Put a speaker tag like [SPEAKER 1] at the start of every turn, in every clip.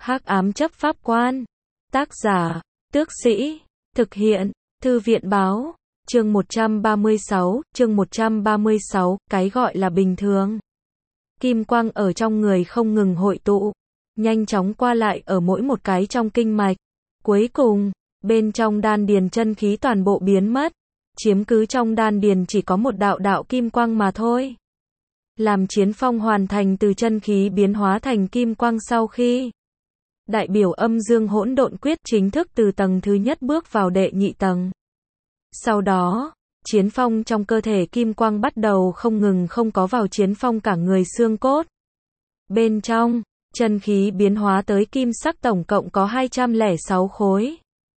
[SPEAKER 1] Hắc ám chấp pháp quan. Tác giả, Tước Sĩ. Thực hiện, Thư viện báo. Chương 136, cái gọi là bình thường. Kim quang ở trong người không ngừng hội tụ, nhanh chóng qua lại ở mỗi một cái trong kinh mạch. Cuối cùng, bên trong đan điền chân khí toàn bộ biến mất, chiếm cứ trong đan điền chỉ có một đạo đạo kim quang mà thôi. Làm Chiến Phong hoàn thành từ chân khí biến hóa thành kim quang sau khi đại biểu âm dương hỗn độn quyết chính thức từ tầng thứ nhất bước vào đệ nhị tầng. Sau đó, Chiến Phong trong cơ thể kim quang bắt đầu không ngừng không có vào Chiến Phong cả người xương cốt. Bên trong, chân khí biến hóa tới kim sắc tổng cộng có 206 khối.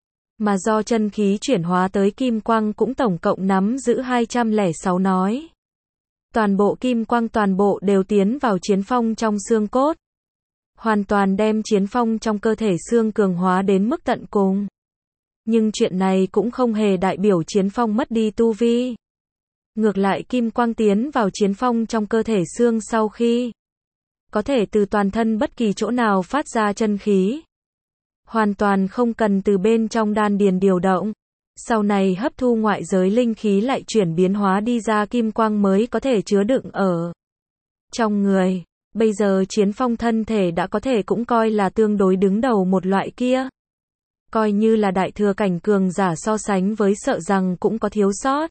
[SPEAKER 1] Mà do chân khí chuyển hóa tới kim quang cũng tổng cộng nắm giữ 206 nói. Toàn bộ kim quang toàn bộ đều tiến vào Chiến Phong trong xương cốt. Hoàn toàn đem Chiến Phong trong cơ thể xương cường hóa đến mức tận cùng. Nhưng chuyện này cũng không hề đại biểu Chiến Phong mất đi tu vi. Ngược lại kim quang tiến vào Chiến Phong trong cơ thể xương sau khi có thể từ toàn thân bất kỳ chỗ nào phát ra chân khí. Hoàn toàn không cần từ bên trong đan điền điều động. Sau này hấp thu ngoại giới linh khí lại chuyển biến hóa đi ra kim quang mới có thể chứa đựng ở trong người. Bây giờ Chiến Phong thân thể đã có thể cũng coi là tương đối đứng đầu một loại kia. Coi như là đại thừa cảnh cường giả so sánh với sợ rằng cũng có thiếu sót.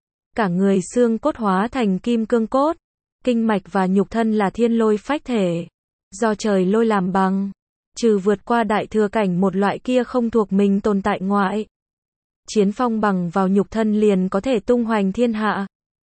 [SPEAKER 1] Cả người xương cốt hóa thành kim cương cốt. Kinh mạch và nhục thân là thiên lôi phách thể. Do trời lôi làm bằng. Trừ vượt qua đại thừa cảnh một loại kia không thuộc mình tồn tại ngoại. Chiến Phong bằng vào nhục thân liền có thể tung hoành thiên hạ.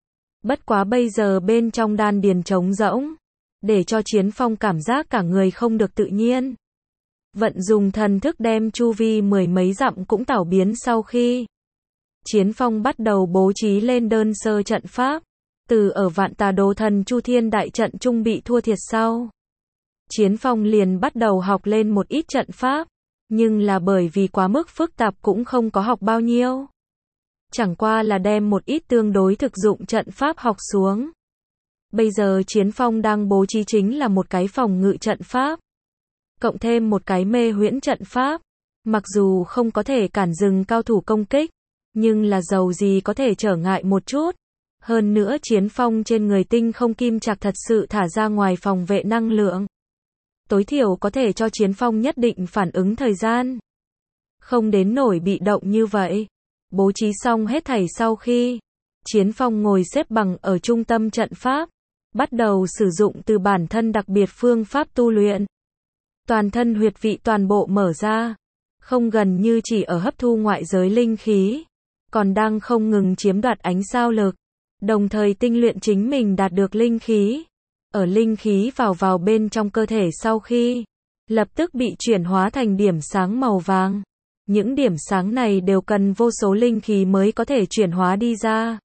[SPEAKER 1] Bất quá bây giờ bên trong đan điền trống rỗng. Để cho Chiến Phong cảm giác cả người không được tự nhiên. Vận dùng thần thức đem chu vi mười mấy dặm cũng tảo biến sau khi Chiến Phong bắt đầu bố trí lên đơn sơ trận pháp. Từ ở Vạn Tà Đồ Thần Chu Thiên đại trận trung bị thua thiệt sau. Chiến Phong liền bắt đầu học lên một ít trận pháp. Nhưng là bởi vì quá mức phức tạp cũng không có học bao nhiêu. Chẳng qua là đem một ít tương đối thực dụng trận pháp học xuống. Bây giờ Chiến Phong đang bố trí chính là một cái phòng ngự trận pháp. Cộng thêm một cái mê huyễn trận pháp. Mặc dù không có thể cản dừng cao thủ công kích. Nhưng là dầu gì có thể trở ngại một chút. Hơn nữa Chiến Phong trên người tinh không kim trạc thật sự thả ra ngoài phòng vệ năng lượng. Tối thiểu có thể cho Chiến Phong nhất định phản ứng thời gian. Không đến nổi bị động như vậy. Bố trí xong hết thảy sau khi Chiến Phong ngồi xếp bằng ở trung tâm trận pháp. Bắt đầu sử dụng từ bản thân đặc biệt phương pháp tu luyện. Toàn thân huyệt vị toàn bộ mở ra. Không gần như chỉ ở hấp thu ngoại giới linh khí. Còn đang không ngừng chiếm đoạt ánh sao lực. Đồng thời tinh luyện chính mình đạt được linh khí. Ở linh khí vào bên trong cơ thể sau khi lập tức bị chuyển hóa thành điểm sáng màu vàng. Những điểm sáng này đều cần vô số linh khí mới có thể chuyển hóa đi ra.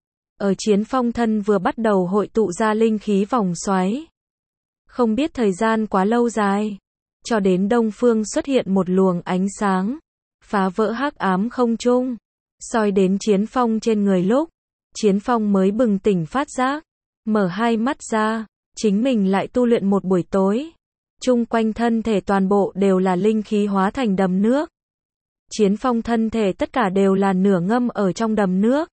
[SPEAKER 1] Ở Chiến Phong thân vừa bắt đầu hội tụ ra linh khí vòng xoáy. Không biết thời gian quá lâu dài. Cho đến đông phương xuất hiện một luồng ánh sáng. Phá vỡ hắc ám không trung. Soi đến Chiến Phong trên người lúc. Chiến Phong mới bừng tỉnh phát giác. Mở hai mắt ra. Chính mình lại tu luyện một buổi tối. Chung quanh thân thể toàn bộ đều là linh khí hóa thành đầm nước. Chiến Phong thân thể tất cả đều là nửa ngâm ở trong đầm nước.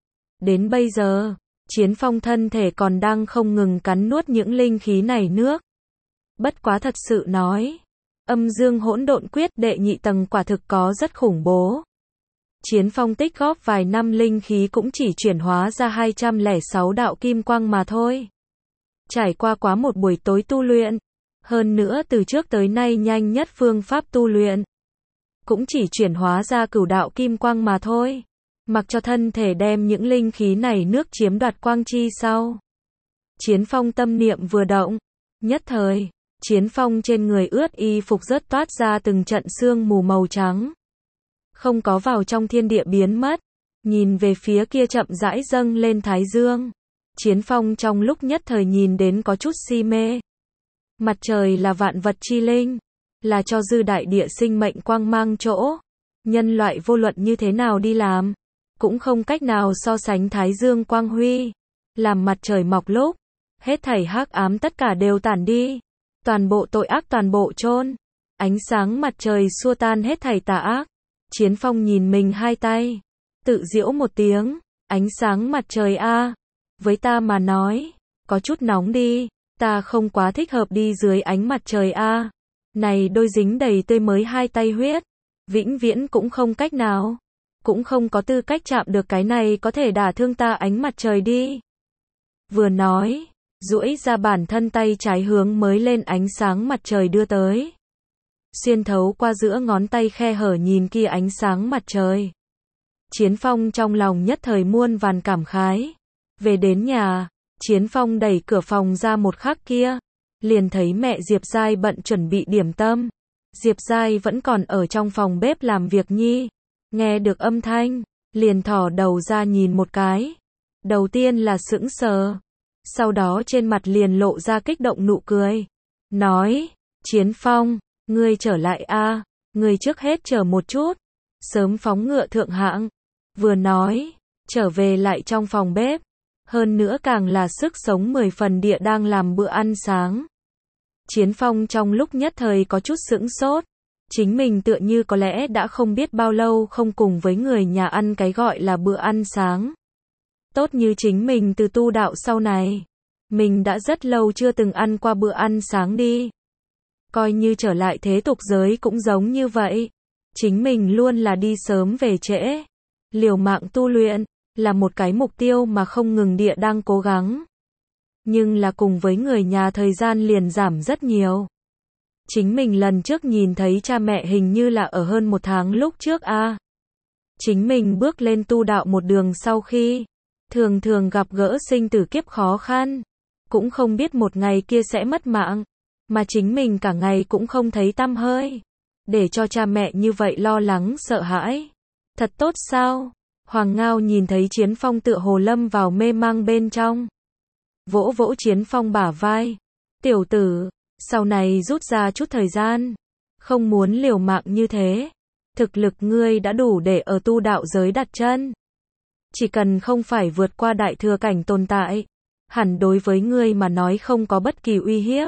[SPEAKER 1] Đến bây giờ, Chiến Phong thân thể còn đang không ngừng cắn nuốt những linh khí này nước. Bất quá thật sự nói, âm dương hỗn độn quyết đệ nhị tầng quả thực có rất khủng bố. Chiến Phong tích góp vài năm linh khí cũng chỉ chuyển hóa ra 206 đạo kim quang mà thôi. Trải qua quá một buổi tối tu luyện, hơn nữa từ trước tới nay nhanh nhất phương pháp tu luyện, cũng chỉ chuyển hóa ra cửu đạo kim quang mà thôi. Mặc cho thân thể đem những linh khí này nước chiếm đoạt quang chi sau. Chiến Phong tâm niệm vừa động, nhất thời, Chiến Phong trên người ướt y phục rớt toát ra từng trận sương mù màu trắng. Không có vào trong thiên địa biến mất, nhìn về phía kia chậm rãi dâng lên thái dương. Chiến Phong trong lúc nhất thời nhìn đến có chút si mê. Mặt trời là vạn vật chi linh, là cho dư đại địa sinh mệnh quang mang chỗ. Nhân loại vô luận như thế nào đi làm, cũng không cách nào so sánh thái dương quang huy. Làm mặt trời mọc lúc, hết thảy hắc ám tất cả đều tản đi. Toàn bộ tội ác toàn bộ chôn. Ánh sáng mặt trời xua tan hết thảy tà ác. Chiến Phong nhìn mình hai tay, tự giễu một tiếng, ánh sáng mặt trời a, với ta mà nói, có chút nóng đi, ta không quá thích hợp đi dưới ánh mặt trời a. Này đôi dính đầy tươi mới hai tay huyết, vĩnh viễn cũng không cách nào, cũng không có tư cách chạm được cái này có thể đả thương ta ánh mặt trời đi. Vừa nói, duỗi ra bản thân tay trái hướng mới lên ánh sáng mặt trời đưa tới. Xuyên thấu qua giữa ngón tay khe hở nhìn kia ánh sáng mặt trời. Chiến Phong trong lòng nhất thời muôn vàn cảm khái. Về đến nhà, Chiến Phong đẩy cửa phòng ra một khắc kia, liền thấy mẹ Diệp Giai bận chuẩn bị điểm tâm. Diệp Giai vẫn còn ở trong phòng bếp làm việc nhi. Nghe được âm thanh, liền thò đầu ra nhìn một cái. Đầu tiên là sững sờ, sau đó trên mặt liền lộ ra kích động nụ cười. Nói, Chiến Phong, ngươi trở lại a, ngươi trước hết chờ một chút, sớm phóng ngựa thượng hạng. Vừa nói, trở về lại trong phòng bếp, hơn nữa càng là sức sống 10 phần địa đang làm bữa ăn sáng. Chiến Phong trong lúc nhất thời có chút sững sốt, chính mình tựa như có lẽ đã không biết bao lâu không cùng với người nhà ăn cái gọi là bữa ăn sáng. Tốt như chính mình từ tu đạo sau này, mình đã rất lâu chưa từng ăn qua bữa ăn sáng đi. Coi như trở lại thế tục giới cũng giống như vậy. Chính mình luôn là đi sớm về trễ. Liều mạng tu luyện, là một cái mục tiêu mà không ngừng địa đang cố gắng. Nhưng là cùng với người nhà thời gian liền giảm rất nhiều. Chính mình lần trước nhìn thấy cha mẹ hình như là ở hơn một tháng lúc trước a. Chính mình bước lên tu đạo một đường sau khi, thường thường gặp gỡ sinh tử kiếp khó khăn. Cũng không biết một ngày kia sẽ mất mạng. Mà chính mình cả ngày cũng không thấy tăm hơi. Để cho cha mẹ như vậy lo lắng sợ hãi. Thật tốt sao? Hoàng Ngao nhìn thấy Chiến Phong tựa hồ lâm vào mê mang bên trong. Vỗ vỗ Chiến Phong bả vai. Tiểu tử, sau này rút ra chút thời gian. Không muốn liều mạng như thế. Thực lực ngươi đã đủ để ở tu đạo giới đặt chân. Chỉ cần không phải vượt qua đại thừa cảnh tồn tại, hẳn đối với ngươi mà nói không có bất kỳ uy hiếp.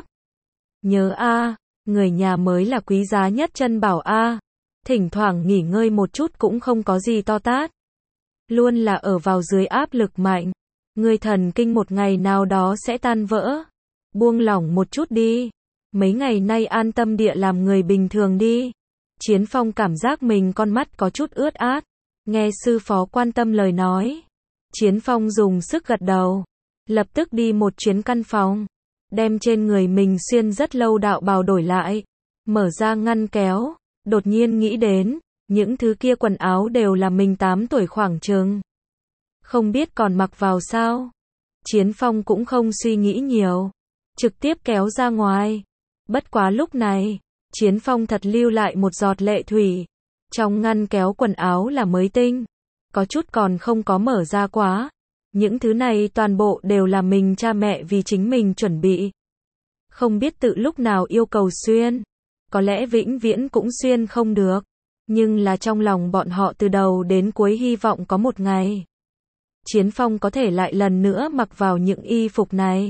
[SPEAKER 1] Nhớ a, người nhà mới là quý giá nhất chân bảo a. Thỉnh thoảng nghỉ ngơi một chút cũng không có gì to tát. Luôn là ở vào dưới áp lực mạnh. Ngươi thần kinh một ngày nào đó sẽ tan vỡ. Buông lỏng một chút đi. Mấy ngày nay an tâm địa làm người bình thường đi. Chiến Phong cảm giác mình con mắt có chút ướt át. Nghe sư phó quan tâm lời nói. Chiến Phong dùng sức gật đầu. Lập tức đi một chuyến căn phòng. Đem trên người mình xuyên rất lâu đạo bào đổi lại. Mở ra ngăn kéo. Đột nhiên nghĩ đến, những thứ kia quần áo đều là mình 8 tuổi khoảng chừng. Không biết còn mặc vào sao? Chiến Phong cũng không suy nghĩ nhiều. Trực tiếp kéo ra ngoài. Bất quá lúc này, Chiến Phong thật lưu lại một giọt lệ thủy. Trong ngăn kéo quần áo là mới tinh. Có chút còn không có mở ra quá. Những thứ này toàn bộ đều là mình cha mẹ vì chính mình chuẩn bị. Không biết tự lúc nào yêu cầu xuyên. Có lẽ vĩnh viễn cũng xuyên không được. Nhưng là trong lòng bọn họ từ đầu đến cuối hy vọng có một ngày. Chiến Phong có thể lại lần nữa mặc vào những y phục này.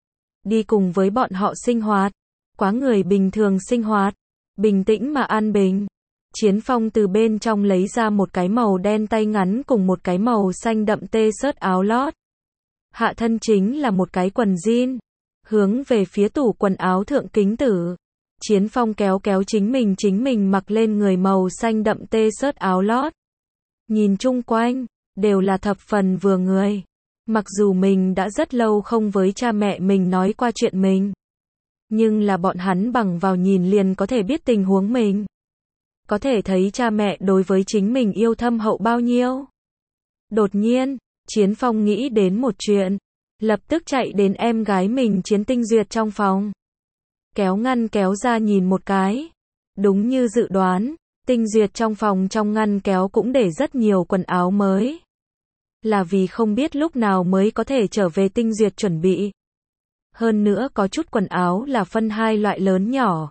[SPEAKER 1] Đi cùng với bọn họ sinh hoạt. Quá người bình thường sinh hoạt. Bình tĩnh mà an bình. Chiến Phong từ bên trong lấy ra một cái màu đen tay ngắn cùng một cái màu xanh đậm t-shirt áo lót. Hạ thân chính là một cái quần jean. Hướng về phía tủ quần áo thượng kính tử. Chiến Phong kéo kéo chính mình mặc lên người màu xanh đậm t-shirt áo lót. Nhìn chung quanh, đều là thập phần vừa người. Mặc dù mình đã rất lâu không với cha mẹ mình nói qua chuyện mình. Nhưng là bọn hắn bằng vào nhìn liền có thể biết tình huống mình. Có thể thấy cha mẹ đối với chính mình yêu thâm hậu bao nhiêu. Đột nhiên, Chiến Phong nghĩ đến một chuyện. Lập tức chạy đến em gái mình Chiến Tinh Duyệt trong phòng. Kéo ngăn kéo ra nhìn một cái. Đúng như dự đoán, Tinh Duyệt trong phòng trong ngăn kéo cũng để rất nhiều quần áo mới. Là vì không biết lúc nào mới có thể trở về Tinh Duyệt chuẩn bị. Hơn nữa có chút quần áo là phân hai loại lớn nhỏ.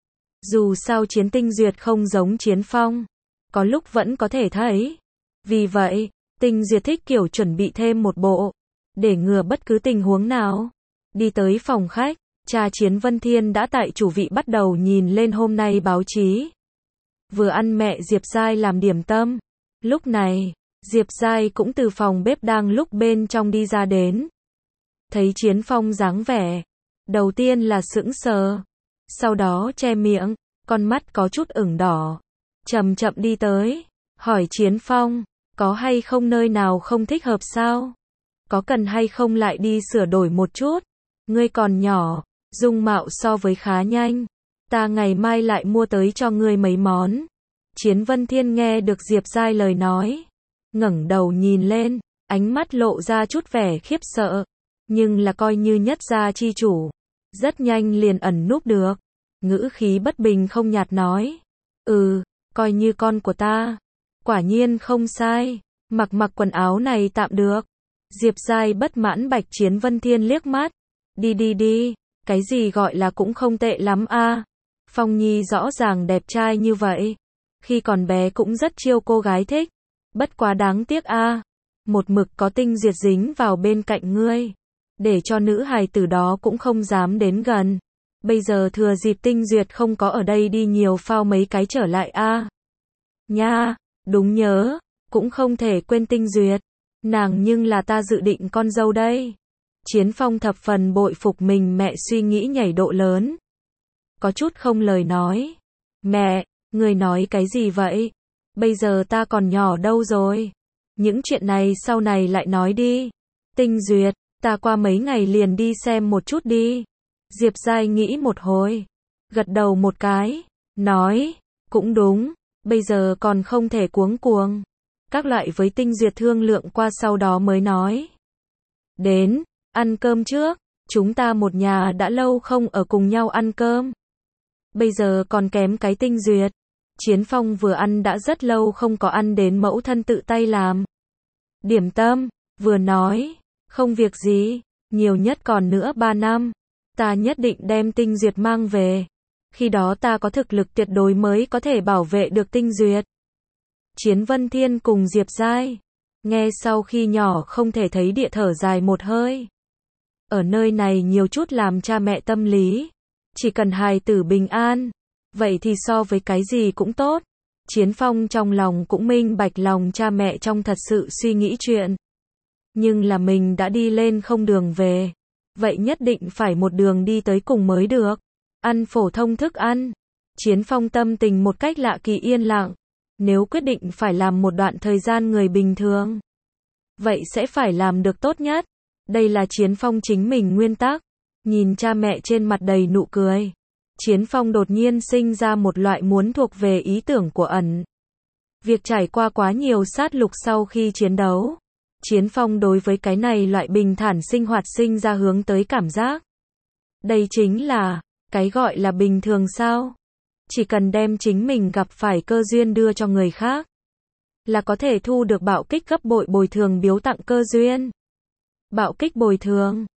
[SPEAKER 1] Dù sao Chiến Tinh Duyệt không giống Chiến Phong, có lúc vẫn có thể thấy. Vì vậy, Tinh Duyệt thích kiểu chuẩn bị thêm một bộ, để ngừa bất cứ tình huống nào. Đi tới phòng khách, cha Chiến Vân Thiên đã tại chủ vị bắt đầu nhìn lên hôm nay báo chí. Vừa ăn mẹ Diệp Giai làm điểm tâm. Lúc này, Diệp Giai cũng từ phòng bếp đang lúc bên trong đi ra đến. Thấy Chiến Phong dáng vẻ, đầu tiên là sững sờ, sau đó che miệng, con mắt có chút ửng đỏ. Chậm chậm đi tới, hỏi Chiến Phong, có hay không nơi nào không thích hợp sao? Có cần hay không lại đi sửa đổi một chút? Ngươi còn nhỏ, dung mạo so với khá nhanh. Ta ngày mai lại mua tới cho ngươi mấy món. Chiến Vân Thiên nghe được Diệp Giai lời nói, ngẩng đầu nhìn lên, ánh mắt lộ ra chút vẻ khiếp sợ, nhưng là coi như nhất gia chi chủ, rất nhanh liền ẩn núp được, ngữ khí bất bình không nhạt nói, coi như con của ta, quả nhiên không sai, mặc quần áo này tạm được. Diệp Giai bất mãn bạch Chiến Vân Thiên liếc mắt, đi, cái gì gọi là cũng không tệ lắm a. Phong Nhi rõ ràng đẹp trai như vậy, khi còn bé cũng rất chiêu cô gái thích, bất quá đáng tiếc a, một mực có Tinh Duyệt dính vào bên cạnh ngươi, để cho nữ hài tử đó cũng không dám đến gần. Bây giờ thừa dịp Tinh Duyệt không có ở đây đi nhiều phao mấy cái trở lại a. Nha, đúng nhớ, cũng không thể quên Tinh Duyệt, nàng nhưng là ta dự định con dâu đây. Chiến Phong thập phần bội phục mình mẹ suy nghĩ nhảy độ lớn. Có chút không lời nói. Mẹ, người nói cái gì vậy? Bây giờ ta còn nhỏ đâu rồi? Những chuyện này sau này lại nói đi. Tinh Duyệt, ta qua mấy ngày liền đi xem một chút đi. Diệp Giai nghĩ một hồi, gật đầu một cái, nói, cũng đúng, bây giờ còn không thể cuống cuồng. Các loại với Tinh Duyệt thương lượng qua sau đó mới nói. Đến, ăn cơm trước, chúng ta một nhà đã lâu không ở cùng nhau ăn cơm. Bây giờ còn kém cái Tinh Duyệt. Chiến Phong vừa ăn đã rất lâu không có ăn đến mẫu thân tự tay làm điểm tâm, vừa nói, không việc gì, nhiều nhất còn nữa 3 năm, ta nhất định đem Tinh Duyệt mang về. Khi đó ta có thực lực tuyệt đối mới có thể bảo vệ được Tinh Duyệt. Chiến Vân Thiên cùng Diệp Giai, nghe sau khi nhỏ không thể thấy địa thở dài một hơi. Ở nơi này nhiều chút làm cha mẹ tâm lý, chỉ cần hài tử bình an, vậy thì so với cái gì cũng tốt. Chiến Phong trong lòng cũng minh bạch lòng cha mẹ trong thật sự suy nghĩ chuyện. Nhưng là mình đã đi lên không đường về, vậy nhất định phải một đường đi tới cùng mới được. Ăn phổ thông thức ăn. Chiến Phong tâm tình một cách lạ kỳ yên lặng. Nếu quyết định phải làm một đoạn thời gian người bình thường, vậy sẽ phải làm được tốt nhất. Đây là Chiến Phong chính mình nguyên tắc. Nhìn cha mẹ trên mặt đầy nụ cười, Chiến Phong đột nhiên sinh ra một loại muốn thuộc về ý tưởng của ẩn. Việc trải qua quá nhiều sát lục sau khi chiến đấu, Chiến Phong đối với cái này loại bình thản sinh hoạt sinh ra hướng tới cảm giác. Đây chính là cái gọi là bình thường sao? Chỉ cần đem chính mình gặp phải cơ duyên đưa cho người khác, là có thể thu được bạo kích gấp bội bồi thường biếu tặng cơ duyên. Bạo kích bồi thường